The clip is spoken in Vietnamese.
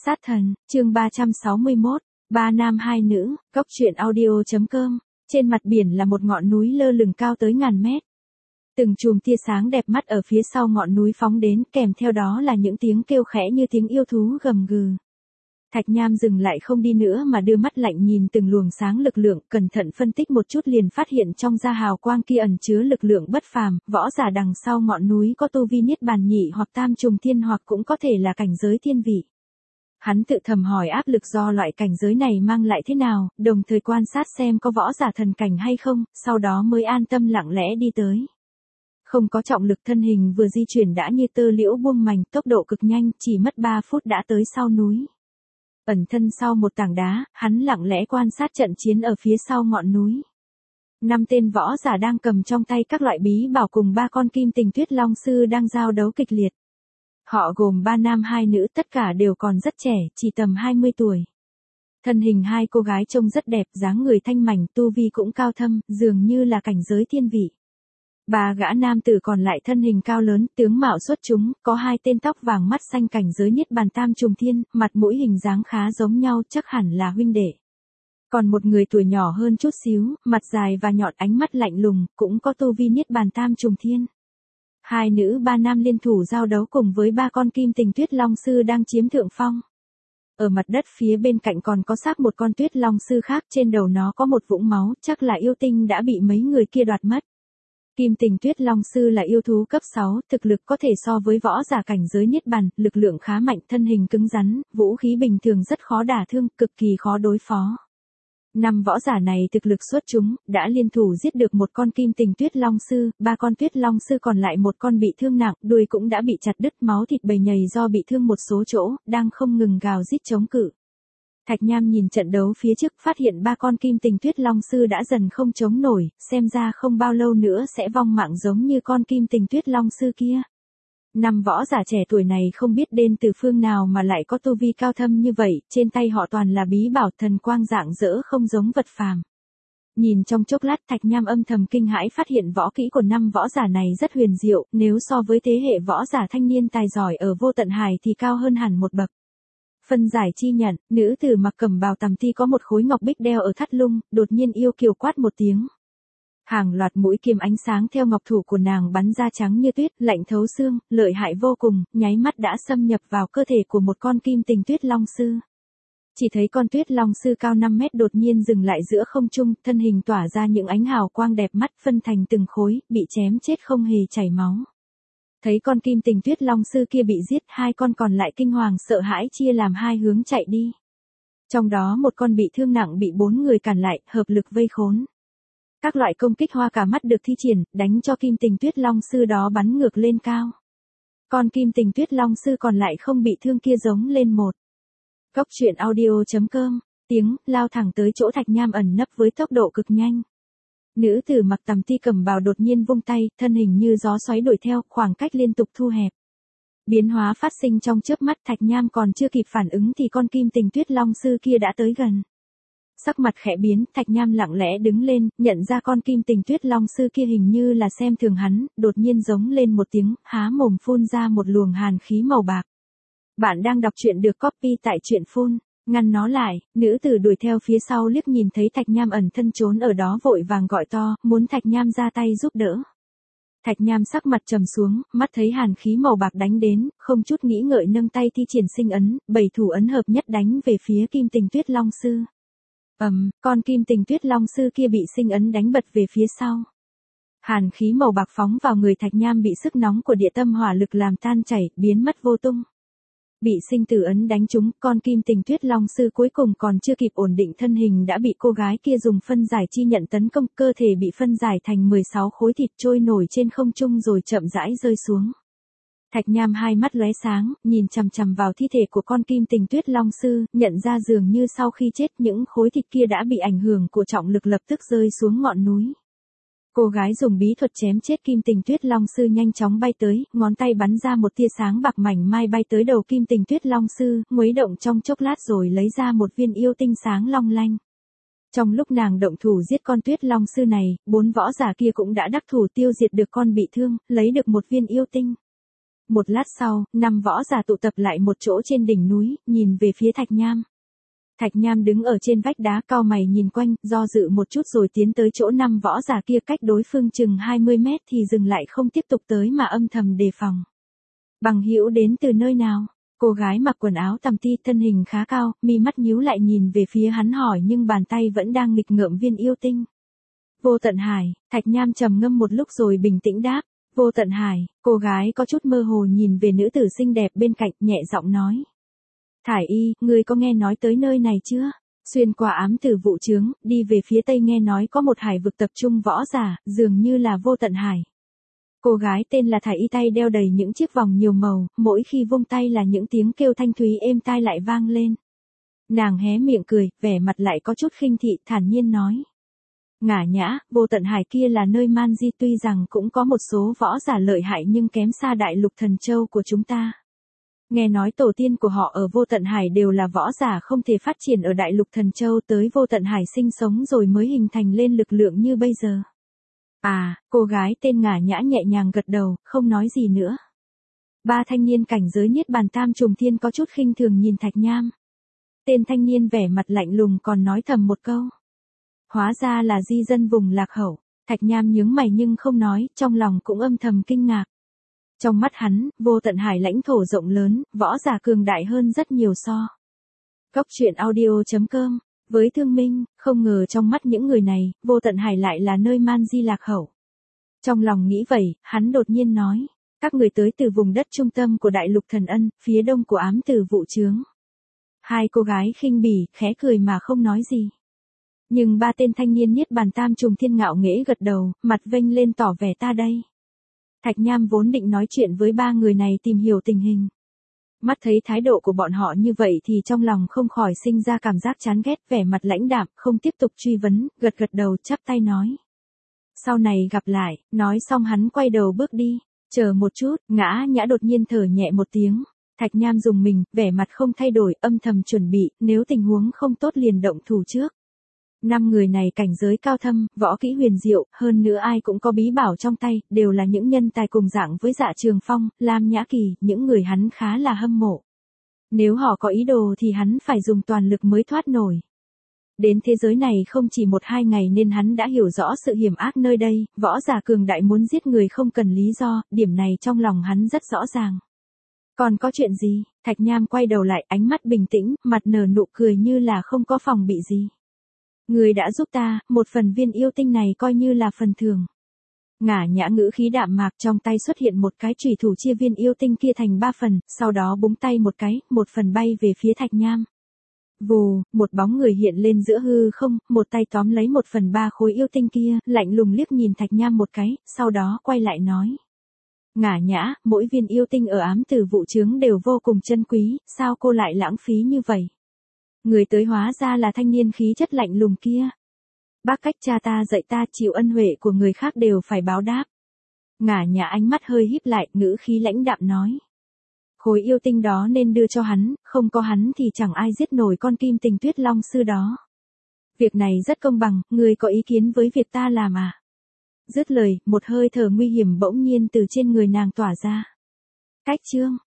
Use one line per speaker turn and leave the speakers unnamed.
Sát thần, chương 361, ba nam hai nữ, góc truyện audio.com. Trên mặt biển là một ngọn núi lơ lửng cao tới ngàn mét. Từng chùm tia sáng đẹp mắt ở phía sau ngọn núi phóng đến, kèm theo đó là những tiếng kêu khẽ như tiếng yêu thú gầm gừ. Thạch Nham dừng lại không đi nữa mà đưa mắt lạnh nhìn từng luồng sáng lực lượng, cẩn thận phân tích một chút liền phát hiện trong da hào quang kia ẩn chứa lực lượng bất phàm, võ giả đằng sau ngọn núi có tu vi niết bàn nhị hoặc tam trùng thiên hoặc cũng có thể là cảnh giới thiên vị. Hắn tự thầm hỏi áp lực do loại cảnh giới này mang lại thế nào, đồng thời quan sát xem có võ giả thần cảnh hay không, sau đó mới an tâm lặng lẽ đi tới. Không có trọng lực thân hình vừa di chuyển đã như tơ liễu buông mành, tốc độ cực nhanh, chỉ mất 3 phút đã tới sau núi. Ẩn thân sau một tảng đá, hắn lặng lẽ quan sát trận chiến ở phía sau ngọn núi. 5 tên võ giả đang cầm trong tay các loại bí bảo cùng 3 con kim tình tuyết long sư đang giao đấu kịch liệt. Họ gồm 3 nam 2 nữ, tất cả đều còn rất trẻ, chỉ tầm 20 tuổi. Thân hình 2 cô gái trông rất đẹp, dáng người thanh mảnh, tu vi cũng cao thâm, dường như là cảnh giới thiên vị. 3 gã nam tử còn lại thân hình cao lớn, tướng mạo xuất chúng, có 2 tên tóc vàng mắt xanh cảnh giới niết bàn tam trùng thiên, mặt mũi hình dáng khá giống nhau, chắc hẳn là huynh đệ. Còn một người tuổi nhỏ hơn chút xíu, mặt dài và nhọn, ánh mắt lạnh lùng, cũng có tu vi niết bàn tam trùng thiên. 2 nữ 3 nam liên thủ giao đấu cùng với 3 con kim tình tuyết long sư đang chiếm thượng phong. Ở mặt đất phía bên cạnh còn có xác một con tuyết long sư khác, trên đầu nó có một vũng máu, chắc là yêu tinh đã bị mấy người kia đoạt mất. Kim tình tuyết long sư là yêu thú cấp 6, thực lực có thể so với võ giả cảnh giới niết bàn, lực lượng khá mạnh, thân hình cứng rắn, vũ khí bình thường rất khó đả thương, cực kỳ khó đối phó. 5 võ giả này thực lực xuất chúng, đã liên thủ giết được một con kim tình tuyết long sư, 3 con tuyết long sư còn lại một con bị thương nặng, đuôi cũng đã bị chặt đứt, máu thịt bầy nhầy do bị thương một số chỗ, đang không ngừng gào rít chống cự. Thạch Nham nhìn trận đấu phía trước, phát hiện 3 con kim tình tuyết long sư đã dần không chống nổi, xem ra không bao lâu nữa sẽ vong mạng giống như con kim tình tuyết long sư kia. 5 võ giả trẻ tuổi này không biết đến từ phương nào mà lại có tu vi cao thâm như vậy, trên tay họ toàn là bí bảo thần quang rạng rỡ không giống vật phàm. Nhìn trong chốc lát, Thạch Nham âm thầm kinh hãi phát hiện võ kỹ của 5 võ giả này rất huyền diệu, nếu so với thế hệ võ giả thanh niên tài giỏi ở Vô Tận Hải thì cao hơn hẳn một bậc. Phân giải chi nhận, nữ tử mặc cẩm bào tằm ti có một khối ngọc bích đeo ở thắt lưng, đột nhiên yêu kiều quát một tiếng. Hàng loạt mũi kiếm ánh sáng theo ngọc thủ của nàng bắn ra trắng như tuyết, lạnh thấu xương, lợi hại vô cùng, nháy mắt đã xâm nhập vào cơ thể của một con kim tình tuyết long sư. Chỉ thấy con tuyết long sư cao 5 mét đột nhiên dừng lại giữa không trung, thân hình tỏa ra những ánh hào quang đẹp mắt, phân thành từng khối, bị chém chết không hề chảy máu. Thấy con kim tình tuyết long sư kia bị giết, 2 con còn lại kinh hoàng sợ hãi chia làm 2 hướng chạy đi. Trong đó một con bị thương nặng bị 4 người cản lại, hợp lực vây khốn. Các loại công kích hoa cả mắt được thi triển, đánh cho kim tình tuyết long sư đó bắn ngược lên cao. Con kim tình tuyết long sư còn lại không bị thương kia giống lên một. Góc truyện audio.com, tiếng, lao thẳng tới chỗ Thạch Nham ẩn nấp với tốc độ cực nhanh. Nữ tử mặc tằm ti cẩm bào đột nhiên vung tay, thân hình như gió xoáy đuổi theo, khoảng cách liên tục thu hẹp. Biến hóa phát sinh trong chớp mắt, Thạch Nham còn chưa kịp phản ứng thì con kim tình tuyết long sư kia đã tới gần. Sắc mặt khẽ biến, Thạch Nham lặng lẽ đứng lên, nhận ra con kim tình tuyết long sư kia hình như là xem thường hắn, đột nhiên giống lên một tiếng, há mồm phun ra một luồng hàn khí màu bạc. Bạn đang đọc truyện được copy tại truyện phun. Ngăn nó lại, nữ tử đuổi theo phía sau liếc nhìn thấy Thạch Nham ẩn thân trốn ở đó vội vàng gọi to, muốn Thạch Nham ra tay giúp đỡ. Thạch Nham sắc mặt trầm xuống, mắt thấy hàn khí màu bạc đánh đến, không chút nghĩ ngợi nâng tay thi triển sinh ấn, 7 thủ ấn hợp nhất đánh về phía kim tình tuyết long sư. Con kim tình tuyết long sư kia bị sinh ấn đánh bật về phía sau. Hàn khí màu bạc phóng vào người Thạch Nham bị sức nóng của địa tâm hỏa lực làm tan chảy, biến mất vô tung. Bị sinh tử ấn đánh trúng, con kim tình tuyết long sư cuối cùng còn chưa kịp ổn định thân hình đã bị cô gái kia dùng phân giải chi nhận tấn công, cơ thể bị phân giải thành 16 khối thịt trôi nổi trên không trung rồi chậm rãi rơi xuống. Thạch Nham hai mắt lóe sáng, nhìn chằm chằm vào thi thể của con kim tình tuyết long sư, nhận ra dường như sau khi chết những khối thịt kia đã bị ảnh hưởng của trọng lực lập tức rơi xuống ngọn núi. Cô gái dùng bí thuật chém chết kim tình tuyết long sư nhanh chóng bay tới, ngón tay bắn ra một tia sáng bạc mảnh mai bay tới đầu kim tình tuyết long sư, khuấy động trong chốc lát rồi lấy ra một viên yêu tinh sáng long lanh. Trong lúc nàng động thủ giết con tuyết long sư này, 4 võ giả kia cũng đã đắc thủ tiêu diệt được con bị thương, lấy được một viên yêu tinh. Một lát sau, 5 võ giả tụ tập lại một chỗ trên đỉnh núi, nhìn về phía Thạch Nham. Thạch Nham đứng ở trên vách đá cau mày nhìn quanh, do dự một chút rồi tiến tới chỗ 5 võ giả kia cách đối phương chừng 20 mét thì dừng lại không tiếp tục tới mà âm thầm đề phòng. Bằng hữu đến từ nơi nào? Cô gái mặc quần áo tằm ti thân hình khá cao, mi mắt nhíu lại nhìn về phía hắn hỏi nhưng bàn tay vẫn đang nghịch ngợm viên yêu tinh. Vô Tận Hải, Thạch Nham trầm ngâm một lúc rồi bình tĩnh đáp. Vô Tận Hải, cô gái có chút mơ hồ nhìn về nữ tử xinh đẹp bên cạnh nhẹ giọng nói. Thải y, ngươi có nghe nói tới nơi này chưa? Xuyên qua ám tử vụ chướng, đi về phía tây nghe nói có một hải vực tập trung võ giả, dường như là Vô Tận Hải. Cô gái tên là Thải y tay đeo đầy những chiếc vòng nhiều màu, mỗi khi vung tay là những tiếng kêu thanh thúy êm tai lại vang lên. Nàng hé miệng cười, vẻ mặt lại có chút khinh thị, thản nhiên nói. Ngả nhã, Vô Tận Hải kia là nơi man di tuy rằng cũng có một số võ giả lợi hại nhưng kém xa đại lục thần châu của chúng ta. Nghe nói tổ tiên của họ ở Vô Tận Hải đều là võ giả không thể phát triển ở đại lục thần châu tới Vô Tận Hải sinh sống rồi mới hình thành lên lực lượng như bây giờ. À, cô gái tên Ngả Nhã nhẹ nhàng gật đầu, không nói gì nữa. Ba thanh niên cảnh giới Niết Bàn Tam Trùng Thiên có chút khinh thường nhìn Thạch Nham. Tên thanh niên vẻ mặt lạnh lùng còn nói thầm một câu. Hóa ra là di dân vùng lạc hậu. Thạch Nham nhướng mày nhưng không nói, trong lòng cũng âm thầm kinh ngạc. Trong mắt hắn, Vô Tận Hải lãnh thổ rộng lớn, võ giả cường đại hơn rất nhiều so. Cốc truyện audio.com. Với Thương Minh, không ngờ trong mắt những người này, Vô Tận Hải lại là nơi man di lạc hậu. Trong lòng nghĩ vậy, hắn đột nhiên nói. Các người tới từ vùng đất trung tâm của đại lục thần ân, phía đông của ám tử vụ chướng. Hai cô gái khinh bỉ, khẽ cười mà không nói gì. Nhưng ba tên thanh niên Niết Bàn Tam Trùng Thiên ngạo nghễ gật đầu, mặt vênh lên tỏ vẻ ta đây. Thạch Nham vốn định nói chuyện với ba người này tìm hiểu tình hình. Mắt thấy thái độ của bọn họ như vậy thì trong lòng không khỏi sinh ra cảm giác chán ghét, vẻ mặt lãnh đạm, không tiếp tục truy vấn, gật gật đầu chắp tay nói. Sau này gặp lại, nói xong hắn quay đầu bước đi. Chờ một chút, Ngã Nhã đột nhiên thở nhẹ một tiếng. Thạch Nham dùng mình, vẻ mặt không thay đổi, âm thầm chuẩn bị, nếu tình huống không tốt liền động thủ trước. 5 người này cảnh giới cao thâm, võ kỹ huyền diệu, hơn nữa ai cũng có bí bảo trong tay, đều là những nhân tài cùng dạng với Dạ Trường Phong, Lam Nhã Kỳ, những người hắn khá là hâm mộ. Nếu họ có ý đồ thì hắn phải dùng toàn lực mới thoát nổi. Đến thế giới này không chỉ 1-2 ngày nên hắn đã hiểu rõ sự hiểm ác nơi đây, võ giả cường đại muốn giết người không cần lý do, điểm này trong lòng hắn rất rõ ràng. Còn có chuyện gì? Thạch Nham quay đầu lại, ánh mắt bình tĩnh, mặt nở nụ cười như là không có phòng bị gì. Người đã giúp ta, một phần viên yêu tinh này coi như là phần thưởng. Ngả Nhã ngữ khí đạm mạc, trong tay xuất hiện một cái chùy thủ chia viên yêu tinh kia thành 3 phần, sau đó búng tay một cái, một phần bay về phía Thạch Nham. Vù, một bóng người hiện lên giữa hư không, một tay tóm lấy 1/3 khối yêu tinh kia, lạnh lùng liếc nhìn Thạch Nham một cái, sau đó quay lại nói. Ngả Nhã, mỗi viên yêu tinh ở ám tử vụ chướng đều vô cùng chân quý, sao cô lại lãng phí như vậy? Người tới hóa ra là thanh niên khí chất lạnh lùng kia. Bác cách cha ta dạy ta chịu ân huệ của người khác đều phải báo đáp. Ngả Nhã ánh mắt hơi híp lại, ngữ khí lãnh đạm nói. Khối yêu tinh đó nên đưa cho hắn, không có hắn thì chẳng ai giết nổi con Kim Tình Tuyết Long sư đó. Việc này rất công bằng, người có ý kiến với việc ta làm à? Dứt lời, một hơi thở nguy hiểm bỗng nhiên từ trên người nàng tỏa ra. Cách chương.